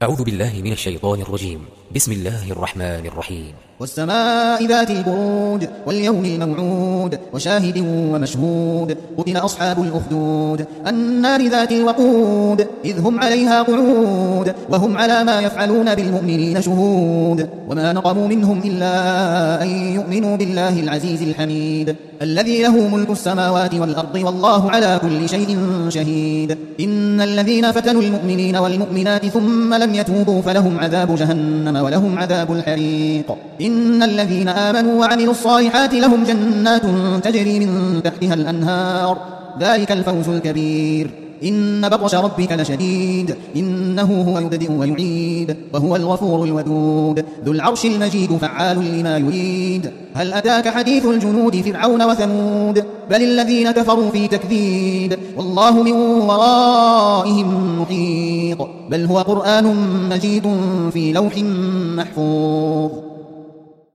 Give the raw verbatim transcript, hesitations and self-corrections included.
أعوذ بالله من الشيطان الرجيم. بسم الله الرحمن الرحيم. والسماء ذات البروج واليوم الموعود وشاهد ومشهود. قتل أصحاب الأخدود النار ذات الوقود إذ هم عليها قعود وهم على ما يفعلون بالمؤمنين شهود. وما نقموا منهم إلا أن يؤمنوا بالله العزيز الحميد الذي له ملك السماوات والأرض والله على كل شيء شهيد. إن الذين فتنوا المؤمنين والمؤمنات ثم لم يتوبوا فلهم عذاب جهنم ولهم عذاب الحريق. إن الذين آمنوا وعملوا الصالحات لهم جنات تجري من تحتها الأنهار ذلك الفوز الكبير. إن بطش ربك لشديد إنه هو يبدئ ويعيد وهو الغفور الودود ذو العرش المجيد فعال لما يريد. هل أتاك حديث الجنود فرعون وثمود بل الذين كفروا في تكذيب والله من ورائهم محيط بل هو قرآن مجيد في لوح محفوظ.